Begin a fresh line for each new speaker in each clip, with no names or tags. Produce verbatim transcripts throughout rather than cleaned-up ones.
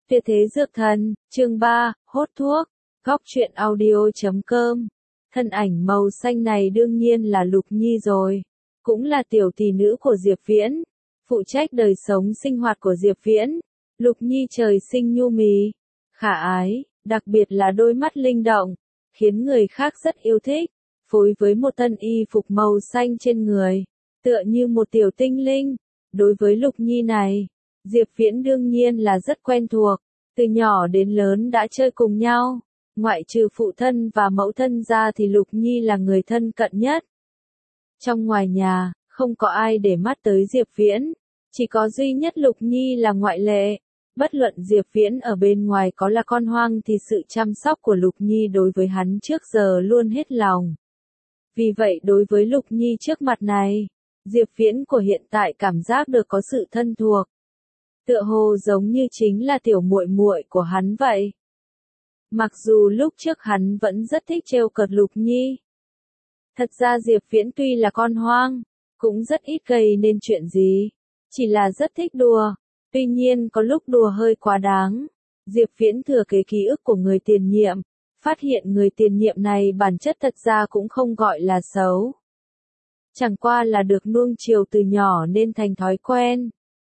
Tuyệt thế dược thần, chương ba, hốt thuốc, góc truyện audio chấm com. Thân ảnh màu xanh này đương nhiên là Lục Nhi rồi, cũng là tiểu tỷ nữ của Diệp Viễn, phụ trách đời sống sinh hoạt của Diệp Viễn. Lục Nhi trời sinh nhu mì, khả ái, đặc biệt là đôi mắt linh động, khiến người khác rất yêu thích, phối với một thân y phục màu xanh trên người, tựa như một tiểu tinh linh. Đối với Lục Nhi này, Diệp Viễn đương nhiên là rất quen thuộc, từ nhỏ đến lớn đã chơi cùng nhau, ngoại trừ phụ thân và mẫu thân ra thì Lục Nhi là người thân cận nhất. Trong ngoài nhà, không có ai để mắt tới Diệp Viễn, chỉ có duy nhất Lục Nhi là ngoại lệ. Bất luận Diệp Viễn ở bên ngoài có là con hoang thì sự chăm sóc của Lục Nhi đối với hắn trước giờ luôn hết lòng. Vì vậy đối với Lục Nhi trước mặt này, Diệp Viễn của hiện tại cảm giác được có sự thân thuộc. Tựa hồ giống như chính là tiểu muội muội của hắn vậy. Mặc dù lúc trước hắn vẫn rất thích trêu cợt Lục Nhi. Thật ra Diệp Viễn tuy là con hoang, cũng rất ít gây nên chuyện gì, chỉ là rất thích đùa. Tuy nhiên có lúc đùa hơi quá đáng. Diệp Viễn thừa kế ký ức của người tiền nhiệm, phát hiện người tiền nhiệm này bản chất thật ra cũng không gọi là xấu. Chẳng qua là được nuông chiều từ nhỏ nên thành thói quen.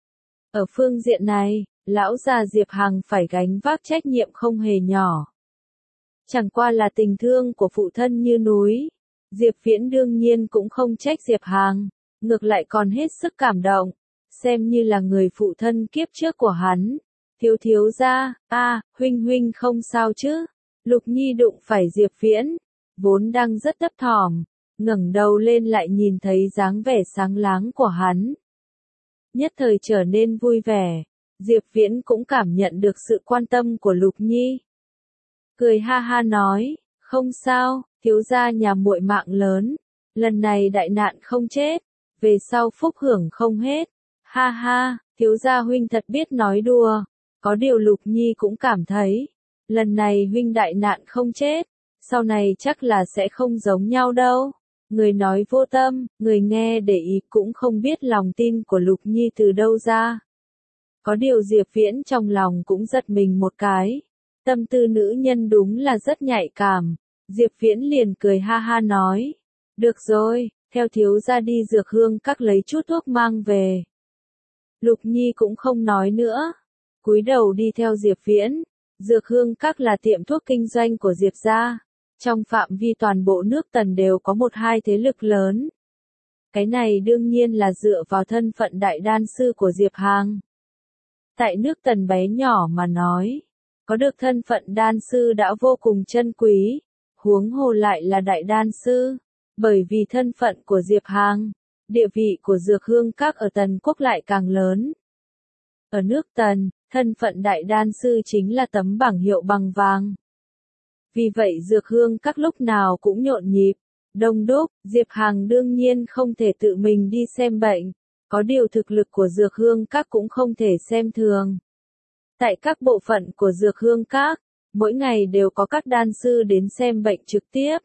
Ở phương diện này, lão già Diệp Hằng phải gánh vác trách nhiệm không hề nhỏ. Chẳng qua là tình thương của phụ thân như núi, Diệp Viễn đương nhiên cũng không trách Diệp Hằng, ngược lại còn hết sức cảm động, xem như là người phụ thân kiếp trước của hắn. Thiếu thiếu gia, a, huynh huynh không sao chứ? Lục Nhi đụng phải Diệp Viễn, vốn đang rất thấp thỏm, ngẩng đầu lên lại nhìn thấy dáng vẻ sáng láng của hắn. Nhất thời trở nên vui vẻ, Diệp Viễn cũng cảm nhận được sự quan tâm của Lục Nhi. Cười ha ha nói, không sao, thiếu gia nhà muội mạng lớn, lần này đại nạn không chết, về sau phúc hưởng không hết. Ha ha, thiếu gia huynh thật biết nói đùa, có điều Lục Nhi cũng cảm thấy, lần này huynh đại nạn không chết, sau này chắc là sẽ không giống nhau đâu. Người nói vô tâm, người nghe để ý cũng không biết lòng tin của Lục Nhi từ đâu ra. Có điều Diệp Viễn trong lòng cũng giật mình một cái. Tâm tư nữ nhân đúng là rất nhạy cảm. Diệp Viễn liền cười ha ha nói. Được rồi, theo thiếu gia đi dược hương các lấy chút thuốc mang về. Lục Nhi cũng không nói nữa. Cúi đầu đi theo Diệp Viễn. Dược hương các là tiệm thuốc kinh doanh của Diệp gia. Trong phạm vi toàn bộ nước Tần đều có một hai thế lực lớn. Cái này đương nhiên là dựa vào thân phận đại đan sư của Diệp Hằng. Tại nước Tần bé nhỏ mà nói, có được thân phận đan sư đã vô cùng chân quý, huống hồ lại là đại đan sư, bởi vì thân phận của Diệp Hằng, địa vị của dược hương các ở Tần quốc lại càng lớn. Ở nước Tần, thân phận đại đan sư chính là tấm bảng hiệu bằng vàng. Vì vậy dược hương các lúc nào cũng nhộn nhịp, đông đúc. Diệp Hằng đương nhiên không thể tự mình đi xem bệnh, có điều thực lực của dược hương các cũng không thể xem thường. Tại các bộ phận của dược hương các, mỗi ngày đều có các đan sư đến xem bệnh trực tiếp.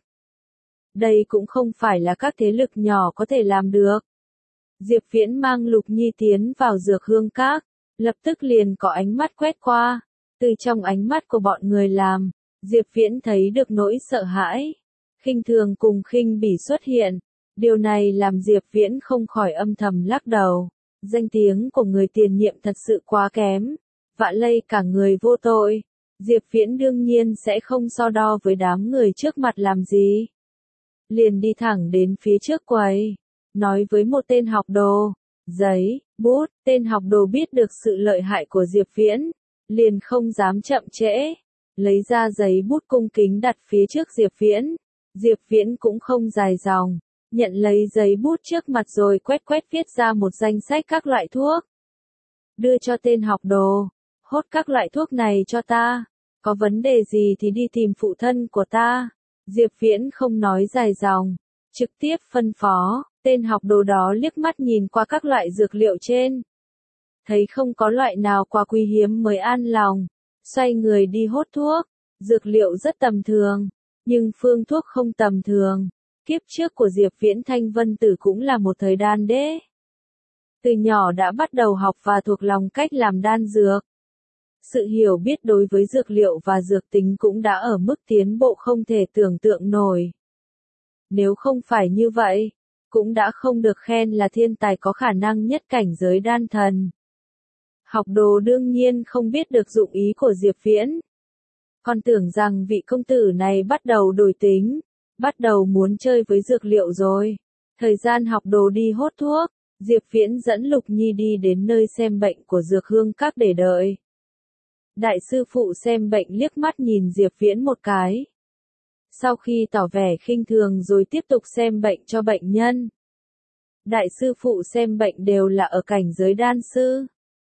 Đây cũng không phải là các thế lực nhỏ có thể làm được. Diệp Viễn mang Lục Nhi tiến vào dược hương các, lập tức liền có ánh mắt quét qua, từ trong ánh mắt của bọn người làm. Diệp Viễn thấy được nỗi sợ hãi, khinh thường cùng khinh bỉ xuất hiện. Điều này làm Diệp Viễn không khỏi âm thầm lắc đầu. Danh tiếng của người tiền nhiệm thật sự quá kém, vạ lây cả người vô tội. Diệp Viễn đương nhiên sẽ không so đo với đám người trước mặt làm gì. Liền đi thẳng đến phía trước quầy, nói với một tên học đồ, giấy, bút. Tên học đồ biết được sự lợi hại của Diệp Viễn, liền không dám chậm trễ. Lấy ra giấy bút cung kính đặt phía trước Diệp Viễn. Diệp Viễn cũng không dài dòng, nhận lấy giấy bút trước mặt rồi quét quét viết ra một danh sách các loại thuốc. Đưa cho tên học đồ, hốt các loại thuốc này cho ta, có vấn đề gì thì đi tìm phụ thân của ta. Diệp Viễn không nói dài dòng, trực tiếp phân phó. Tên học đồ đó liếc mắt nhìn qua các loại dược liệu trên, thấy không có loại nào quá quý hiếm mới an lòng. Xoay người đi hốt thuốc, dược liệu rất tầm thường, nhưng phương thuốc không tầm thường. Kiếp trước của Diệp Viễn Thanh Vân Tử cũng là một thời đan đế. Từ nhỏ đã bắt đầu học và thuộc lòng cách làm đan dược. Sự hiểu biết đối với dược liệu và dược tính cũng đã ở mức tiến bộ không thể tưởng tượng nổi. Nếu không phải như vậy, cũng đã không được khen là thiên tài có khả năng nhất cảnh giới đan thần. Học đồ đương nhiên không biết được dụng ý của Diệp Viễn. Còn tưởng rằng vị công tử này bắt đầu đổi tính, bắt đầu muốn chơi với dược liệu rồi. Thời gian học đồ đi hốt thuốc, Diệp Viễn dẫn Lục Nhi đi đến nơi xem bệnh của Dược Hương Các để đợi. Đại sư phụ xem bệnh liếc mắt nhìn Diệp Viễn một cái. Sau khi tỏ vẻ khinh thường rồi tiếp tục xem bệnh cho bệnh nhân. Đại sư phụ xem bệnh đều là ở cảnh giới đan sư.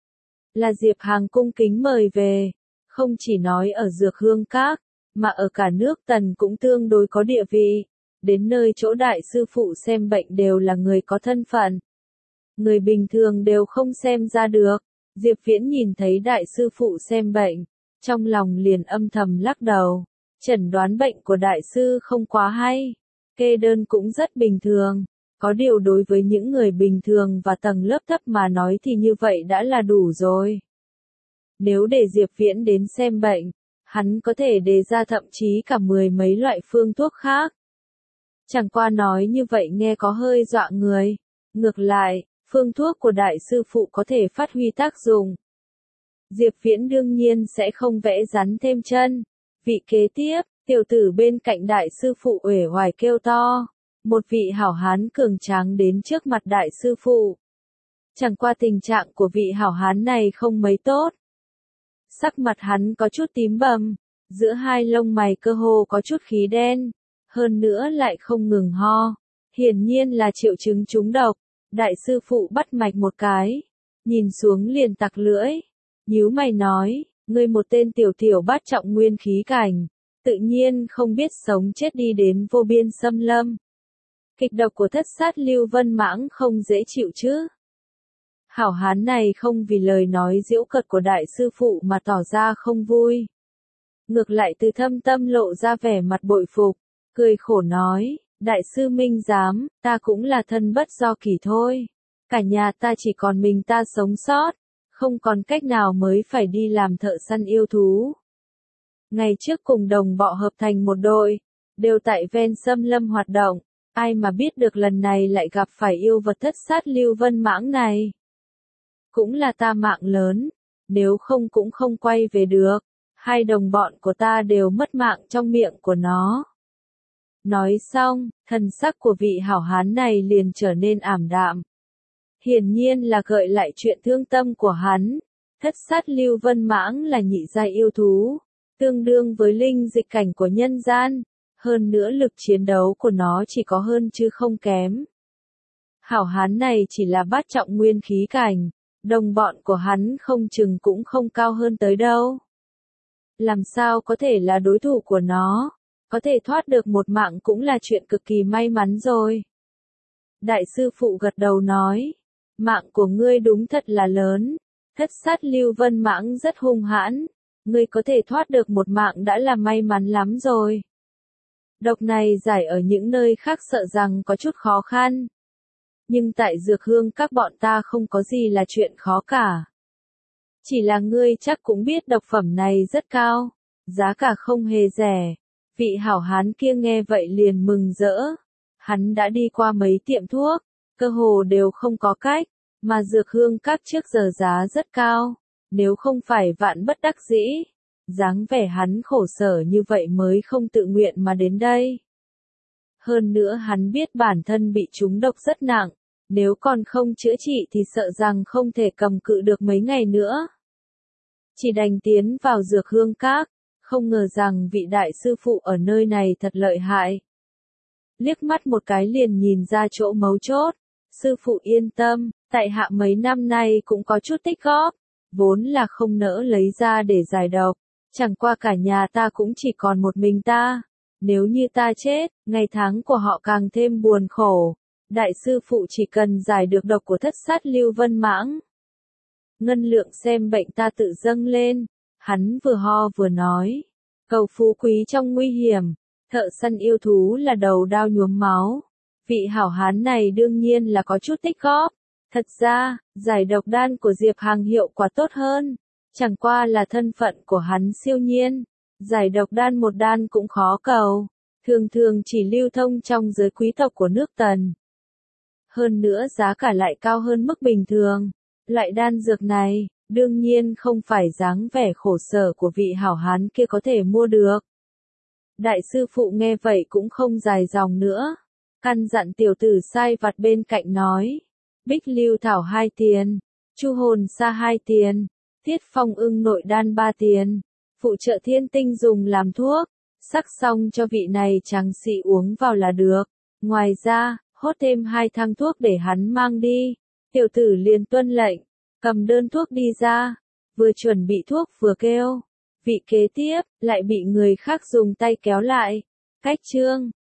Là Diệp Hàng cung kính mời về, không chỉ nói ở Dược Hương Các, mà ở cả nước Tần cũng tương đối có địa vị. Đến nơi chỗ đại sư phụ xem bệnh đều là người có thân phận. Người bình thường đều không xem ra được. Diệp Viễn nhìn thấy đại sư phụ xem bệnh, trong lòng liền âm thầm lắc đầu. Chẩn đoán bệnh của đại sư không quá hay, kê đơn cũng rất bình thường. Có điều đối với những người bình thường và tầng lớp thấp mà nói thì như vậy đã là đủ rồi. Nếu để Diệp Viễn đến xem bệnh, hắn có thể đề ra thậm chí cả mười mấy loại phương thuốc khác. Chẳng qua nói như vậy nghe có hơi dọa người. Ngược lại, phương thuốc của đại sư phụ có thể phát huy tác dụng. Diệp Viễn đương nhiên sẽ không vẽ rắn thêm chân. Vị kế tiếp, tiểu tử bên cạnh đại sư phụ uể oải kêu to. Một vị hảo hán cường tráng đến trước mặt đại sư phụ. Chẳng qua tình trạng của vị hảo hán này không mấy tốt. Sắc mặt hắn có chút tím bầm, giữa hai lông mày cơ hồ có chút khí đen, hơn nữa lại không ngừng ho. Hiển nhiên là triệu chứng trúng độc. Đại sư phụ bắt mạch một cái, nhìn xuống liền tặc lưỡi, nhíu mày nói, ngươi một tên tiểu tiểu bát trọng nguyên khí cảnh, tự nhiên không biết sống chết đi đến vô biên xâm lâm. Kịch độc của thất sát lưu vân mãng không dễ chịu chứ. Hảo hán này không vì lời nói giễu cợt của đại sư phụ mà tỏ ra không vui. Ngược lại từ thâm tâm lộ ra vẻ mặt bội phục, cười khổ nói, đại sư minh giám, ta cũng là thân bất do kỳ thôi. Cả nhà ta chỉ còn mình ta sống sót, không còn cách nào mới phải đi làm thợ săn yêu thú. Ngày trước cùng đồng bọ hợp thành một đội, đều tại ven xâm lâm hoạt động, ai mà biết được lần này lại gặp phải yêu vật thất sát lưu vân mãng này. Cũng là ta mạng lớn, nếu không cũng không quay về được, hai đồng bọn của ta đều mất mạng trong miệng của nó. Nói xong, thần sắc của vị hảo hán này liền trở nên ảm đạm. Hiển nhiên là gợi lại chuyện thương tâm của hắn. Thất sát lưu vân mãng là nhị giai yêu thú, tương đương với linh dịch cảnh của nhân gian, hơn nữa lực chiến đấu của nó chỉ có hơn chứ không kém. Hảo hán này chỉ là bát trọng nguyên khí cảnh, đồng bọn của hắn không chừng cũng không cao hơn tới đâu. Làm sao có thể là đối thủ của nó? Có thể thoát được một mạng cũng là chuyện cực kỳ may mắn rồi. Đại sư phụ gật đầu nói, mạng của ngươi đúng thật là lớn, thất sát lưu vân mãng rất hung hãn, ngươi có thể thoát được một mạng đã là may mắn lắm rồi. Độc này giải ở những nơi khác sợ rằng có chút khó khăn. Nhưng tại Dược Hương các bọn ta không có gì là chuyện khó cả. Chỉ là ngươi chắc cũng biết độc phẩm này rất cao, giá cả không hề rẻ. Vị hảo hán kia nghe vậy liền mừng rỡ. Hắn đã đi qua mấy tiệm thuốc, cơ hồ đều không có cách, mà Dược Hương các trước giờ giá rất cao. Nếu không phải vạn bất đắc dĩ, dáng vẻ hắn khổ sở như vậy mới không tự nguyện mà đến đây. Hơn nữa hắn biết bản thân bị trúng độc rất nặng, nếu còn không chữa trị thì sợ rằng không thể cầm cự được mấy ngày nữa. Chỉ đành tiến vào Dược Hương các, không ngờ rằng vị đại sư phụ ở nơi này thật lợi hại. Liếc mắt một cái liền nhìn ra chỗ mấu chốt, sư phụ yên tâm, tại hạ mấy năm nay cũng có chút tích góp, vốn là không nỡ lấy ra để giải độc, chẳng qua cả nhà ta cũng chỉ còn một mình ta, nếu như ta chết, ngày tháng của họ càng thêm buồn khổ. Đại sư phụ chỉ cần giải được độc của thất sát lưu vân mãng. Ngân lượng xem bệnh ta tự dâng lên, hắn vừa ho vừa nói, cầu phú quý trong nguy hiểm, thợ săn yêu thú là đầu đao nhuốm máu. Vị hảo hán này đương nhiên là có chút tích góp, thật ra, giải độc đan của Diệp Hàng hiệu quả tốt hơn, Chẳng qua là thân phận của hắn siêu nhiên, giải độc đan một đan cũng khó cầu, thường thường chỉ lưu thông trong giới quý tộc của nước Tần. Hơn nữa giá cả lại cao hơn mức bình thường, loại đan dược này, đương nhiên không phải dáng vẻ khổ sở của vị hảo hán kia có thể mua được. Đại sư phụ nghe vậy cũng không dài dòng nữa, căn dặn tiểu tử sai vặt bên cạnh nói, Bích Lưu Thảo hai tiền, Chu Hồn Sa hai tiền, Tiết Phong Ưng nội đan ba tiền, phụ trợ Thiên Tinh dùng làm thuốc, sắc xong cho vị này trắng sĩ uống vào là được. Ngoài ra, hốt thêm hai thang thuốc để hắn mang đi. Tiểu tử liền tuân lệnh, cầm đơn thuốc đi ra, vừa chuẩn bị thuốc vừa kêu. Vị kế tiếp, lại bị người khác dùng tay kéo lại. Cách chương